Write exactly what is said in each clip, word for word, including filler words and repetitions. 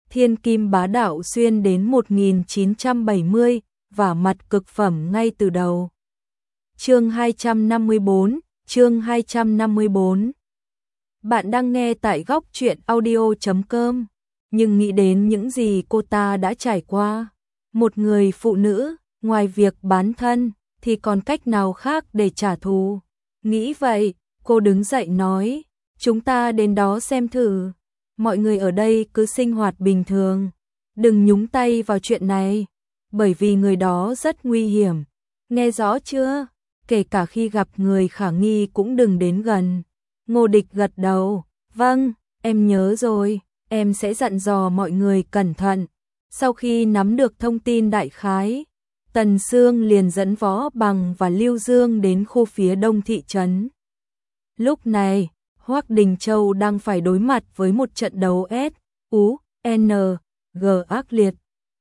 Thiên kim bá đạo xuyên đến một nghìn chín trăm bảy mươi, và mặt cực phẩm ngay từ đầu. Chương hai trăm năm mươi bốn, chương hai trăm năm mươi bốn. Bạn đang nghe tại góc truyện audio chấm com, nhưng nghĩ đến những gì cô ta đã trải qua. Một người phụ nữ, ngoài việc bán thân, thì còn cách nào khác để trả thù. Nghĩ vậy, cô đứng dậy nói, chúng ta đến đó xem thử. Mọi người ở đây cứ sinh hoạt bình thường, đừng nhúng tay vào chuyện này, bởi vì người đó rất nguy hiểm. Nghe rõ chưa? Kể cả khi gặp người khả nghi cũng đừng đến gần. Ngô Địch gật đầu, vâng, em nhớ rồi, em sẽ dặn dò mọi người cẩn thận. Sau khi nắm được thông tin đại khái, Tần Sương liền dẫn Võ Bằng và Lưu Dương đến khu phía đông thị trấn. Lúc này, Hoắc Đình Châu đang phải đối mặt với một trận đấu S, U, N, G ác liệt.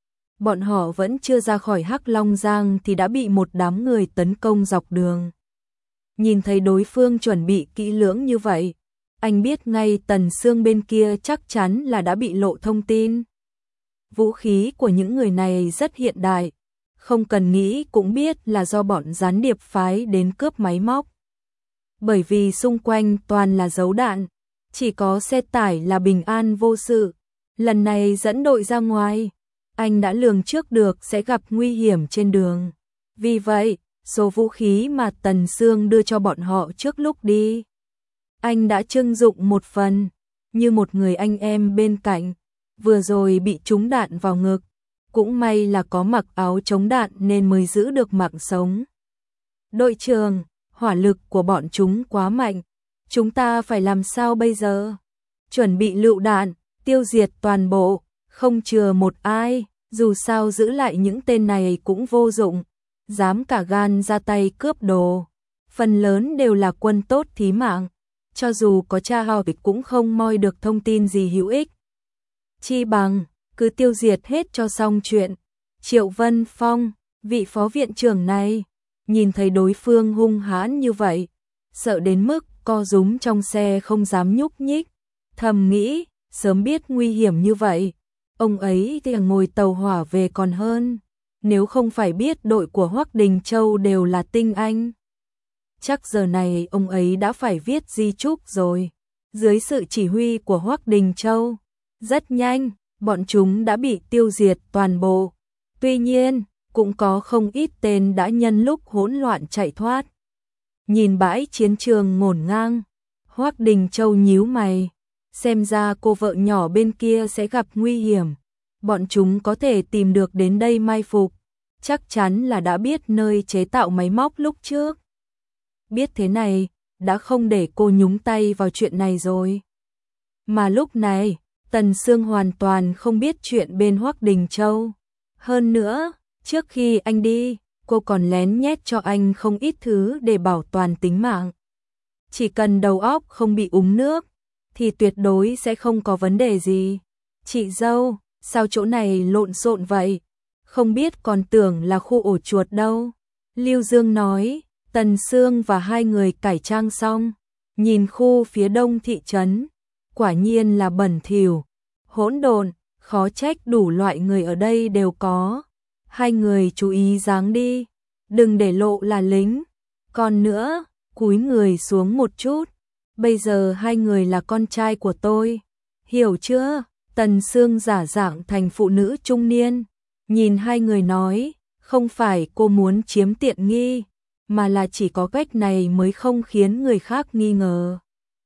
Bọn họ vẫn chưa ra khỏi Hắc Long Giang thì đã bị một đám người tấn công dọc đường. Nhìn thấy đối phương chuẩn bị kỹ lưỡng như vậy, anh biết ngay Tần Sương bên kia chắc chắn là đã bị lộ thông tin. Vũ khí của những người này rất hiện đại, không cần nghĩ cũng biết là do bọn gián điệp phái đến cướp máy móc. Bởi vì xung quanh toàn là dấu đạn, chỉ có xe tải là bình an vô sự. Lần này dẫn đội ra ngoài, anh đã lường trước được sẽ gặp nguy hiểm trên đường. Vì vậy, số vũ khí mà Tần Sương đưa cho bọn họ trước lúc đi, anh đã trưng dụng một phần, như một người anh em bên cạnh, vừa rồi bị trúng đạn vào ngực. Cũng may là có mặc áo chống đạn nên mới giữ được mạng sống. Đội trưởng, hỏa lực của bọn chúng quá mạnh, chúng ta phải làm sao bây giờ? Chuẩn bị lựu đạn, tiêu diệt toàn bộ, không chừa một ai, dù sao giữ lại những tên này cũng vô dụng, dám cả gan ra tay cướp đồ. Phần lớn đều là quân tốt thí mạng, cho dù có tra hỏi cũng không moi được thông tin gì hữu ích. Chi bằng, cứ tiêu diệt hết cho xong chuyện. Triệu Vân Phong, vị phó viện trưởng này, nhìn thấy đối phương hung hãn như vậy, sợ đến mức co rúm trong xe không dám nhúc nhích, thầm nghĩ, sớm biết nguy hiểm như vậy, ông ấy thì ngồi tàu hỏa về còn hơn, nếu không phải biết đội của Hoắc Đình Châu đều là tinh anh. Chắc giờ này ông ấy đã phải viết di chúc rồi. Dưới sự chỉ huy của Hoắc Đình Châu, rất nhanh, bọn chúng đã bị tiêu diệt toàn bộ. Tuy nhiên, cũng có không ít tên đã nhân lúc hỗn loạn chạy thoát. Nhìn bãi chiến trường ngổn ngang, Hoắc Đình Châu nhíu mày, xem ra cô vợ nhỏ bên kia sẽ gặp nguy hiểm. Bọn chúng có thể tìm được đến đây mai phục, chắc chắn là đã biết nơi chế tạo máy móc lúc trước. Biết thế này, đã không để cô nhúng tay vào chuyện này rồi. Mà lúc này, Tần Sương hoàn toàn không biết chuyện bên Hoắc Đình Châu. Hơn nữa, trước khi anh đi, cô còn lén nhét cho anh không ít thứ để bảo toàn tính mạng. Chỉ cần đầu óc không bị úng nước, thì tuyệt đối sẽ không có vấn đề gì. Chị dâu, sao chỗ này lộn xộn vậy? Không biết còn tưởng là khu ổ chuột đâu. Lưu Dương nói, Tần Sương và hai người cải trang xong, nhìn khu phía đông thị trấn, quả nhiên là bẩn thỉu, hỗn độn, khó trách đủ loại người ở đây đều có. Hai người chú ý dáng đi, đừng để lộ là lính. Còn nữa, cúi người xuống một chút, bây giờ hai người là con trai của tôi, hiểu chưa? Tần Sương giả dạng thành phụ nữ trung niên, nhìn hai người nói, không phải cô muốn chiếm tiện nghi, mà là chỉ có cách này mới không khiến người khác nghi ngờ.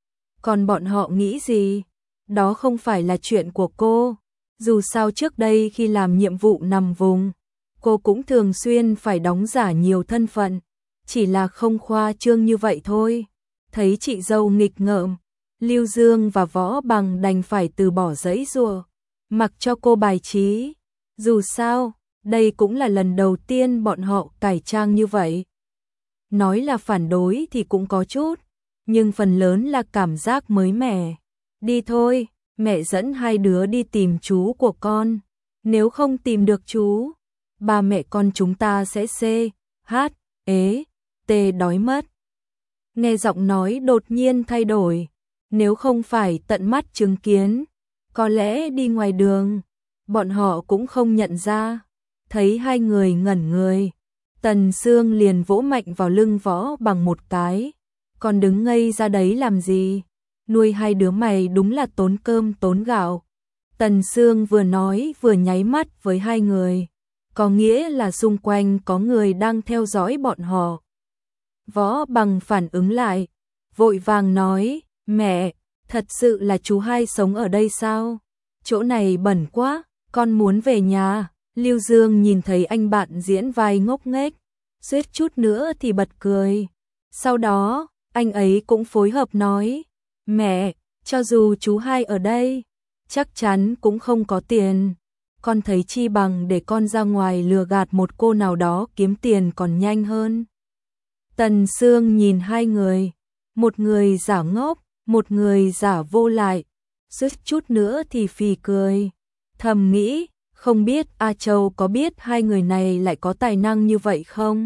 Còn bọn họ nghĩ gì? Đó không phải là chuyện của cô. Dù sao trước đây khi làm nhiệm vụ nằm vùng, cô cũng thường xuyên phải đóng giả nhiều thân phận, chỉ là không khoa trương như vậy thôi. Thấy chị dâu nghịch ngợm, Lưu Dương và Võ Bằng đành phải từ bỏ giấy giụa, mặc cho cô bài trí. Dù sao, đây cũng là lần đầu tiên bọn họ cải trang như vậy. Nói là phản đối thì cũng có chút, nhưng phần lớn là cảm giác mới mẻ. Đi thôi, mẹ dẫn hai đứa đi tìm chú của con. Nếu không tìm được chú, ba mẹ con chúng ta sẽ xê, hát, ế, tê đói mất. Nghe giọng nói đột nhiên thay đổi, nếu không phải tận mắt chứng kiến, có lẽ đi ngoài đường, bọn họ cũng không nhận ra. Thấy hai người ngẩn người, Tần Sương liền vỗ mạnh vào lưng Võ Bằng một cái. Còn đứng ngây ra đấy làm gì? Nuôi hai đứa mày đúng là tốn cơm tốn gạo. Tần Sương vừa nói vừa nháy mắt với hai người. Có nghĩa là xung quanh có người đang theo dõi bọn họ. Võ Bằng phản ứng lại, vội vàng nói, mẹ, thật sự là chú hai sống ở đây sao? Chỗ này bẩn quá, con muốn về nhà. Lưu Dương nhìn thấy anh bạn diễn vai ngốc nghếch, suýt chút nữa thì bật cười. Sau đó, anh ấy cũng phối hợp nói, mẹ, cho dù chú hai ở đây, chắc chắn cũng không có tiền. Con thấy chi bằng để con ra ngoài lừa gạt một cô nào đó kiếm tiền còn nhanh hơn. Tần Sương nhìn hai người, một người giả ngốc, một người giả vô lại, suýt chút nữa thì phì cười. Thầm nghĩ, không biết A Châu có biết hai người này lại có tài năng như vậy không?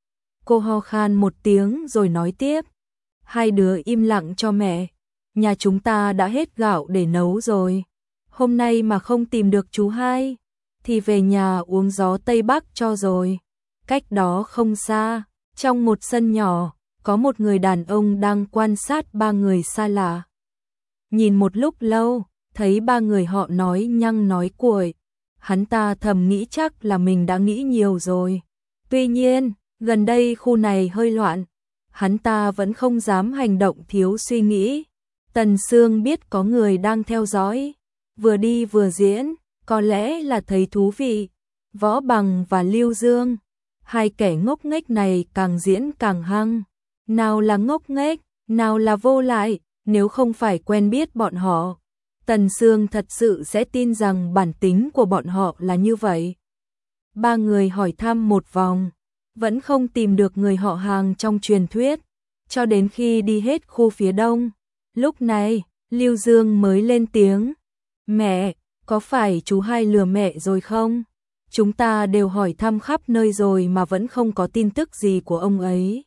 Cô ho khan một tiếng rồi nói tiếp, hai đứa im lặng cho mẹ, nhà chúng ta đã hết gạo để nấu rồi. Hôm nay mà không tìm được chú hai, thì về nhà uống gió Tây Bắc cho rồi. Cách đó không xa, trong một sân nhỏ, có một người đàn ông đang quan sát ba người xa lạ. Nhìn một lúc lâu, thấy ba người họ nói nhăng nói cuội, hắn ta thầm nghĩ chắc là mình đã nghĩ nhiều rồi. Tuy nhiên, gần đây khu này hơi loạn, hắn ta vẫn không dám hành động thiếu suy nghĩ. Tần Sương biết có người đang theo dõi, vừa đi vừa diễn, có lẽ là thấy thú vị. Võ Bằng và Lưu Dương, hai kẻ ngốc nghếch này càng diễn càng hăng. Nào là ngốc nghếch, nào là vô lại, nếu không phải quen biết bọn họ, Tần Sương thật sự sẽ tin rằng bản tính của bọn họ là như vậy. Ba người hỏi thăm một vòng, vẫn không tìm được người họ hàng trong truyền thuyết, cho đến khi đi hết khu phía đông. Lúc này, Lưu Dương mới lên tiếng, mẹ, có phải chú hai lừa mẹ rồi không? Chúng ta đều hỏi thăm khắp nơi rồi mà vẫn không có tin tức gì của ông ấy.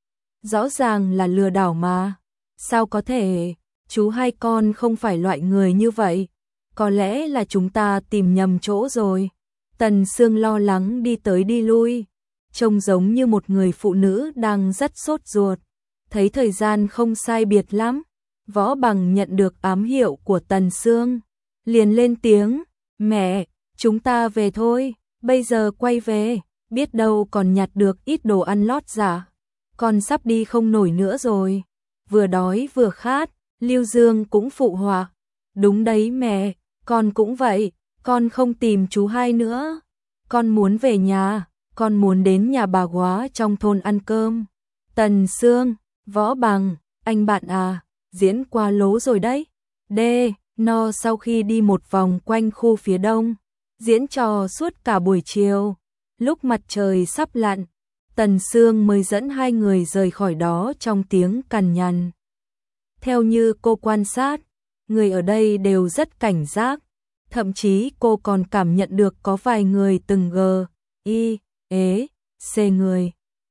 Rõ ràng là lừa đảo mà. Sao có thể? Chú hai con không phải loại người như vậy. Có lẽ là chúng ta tìm nhầm chỗ rồi. Tần Sương lo lắng đi tới đi lui, trông giống như một người phụ nữ đang rất sốt ruột. Thấy thời gian không sai biệt lắm, Võ Bằng nhận được ám hiệu của Tần Sương, liền lên tiếng, mẹ, chúng ta về thôi, bây giờ quay về, biết đâu còn nhặt được ít đồ ăn lót giả. Con sắp đi không nổi nữa rồi. Vừa đói vừa khát, Lưu Dương cũng phụ họa, đúng đấy mẹ, con cũng vậy, con không tìm chú hai nữa. Con muốn về nhà, con muốn đến nhà bà Góa trong thôn ăn cơm. Tần Sương, Võ Bằng, anh bạn à, diễn qua lố rồi đấy. D, no sau khi đi một vòng quanh khu phía đông, diễn trò suốt cả buổi chiều. Lúc mặt trời sắp lặn, Tần Sương mới dẫn hai người rời khỏi đó trong tiếng cằn nhằn. Theo như cô quan sát, người ở đây đều rất cảnh giác. Thậm chí cô còn cảm nhận được có vài người từng gờ, y, ế, xê người.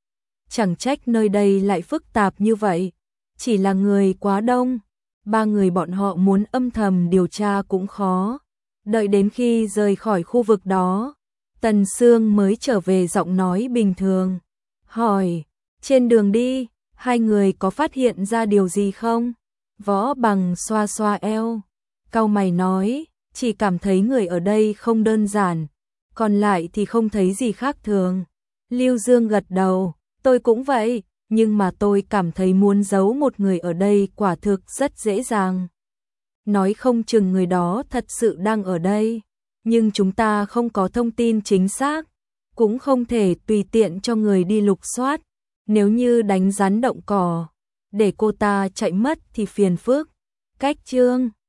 Chẳng trách nơi đây lại phức tạp như vậy. Chỉ là người quá đông, ba người bọn họ muốn âm thầm điều tra cũng khó. Đợi đến khi rời khỏi khu vực đó, Tần Sương mới trở về giọng nói bình thường. Hỏi, trên đường đi, hai người có phát hiện ra điều gì không? Võ Bằng xoa xoa eo, cau mày nói, chỉ cảm thấy người ở đây không đơn giản, còn lại thì không thấy gì khác thường. Lưu Dương gật đầu, tôi cũng vậy, nhưng mà tôi cảm thấy muốn giấu một người ở đây quả thực rất dễ dàng. Nói không chừng người đó thật sự đang ở đây, nhưng chúng ta không có thông tin chính xác, cũng không thể tùy tiện cho người đi lục soát. Nếu như đánh rắn động cỏ, để cô ta chạy mất thì phiền phức. Cách chương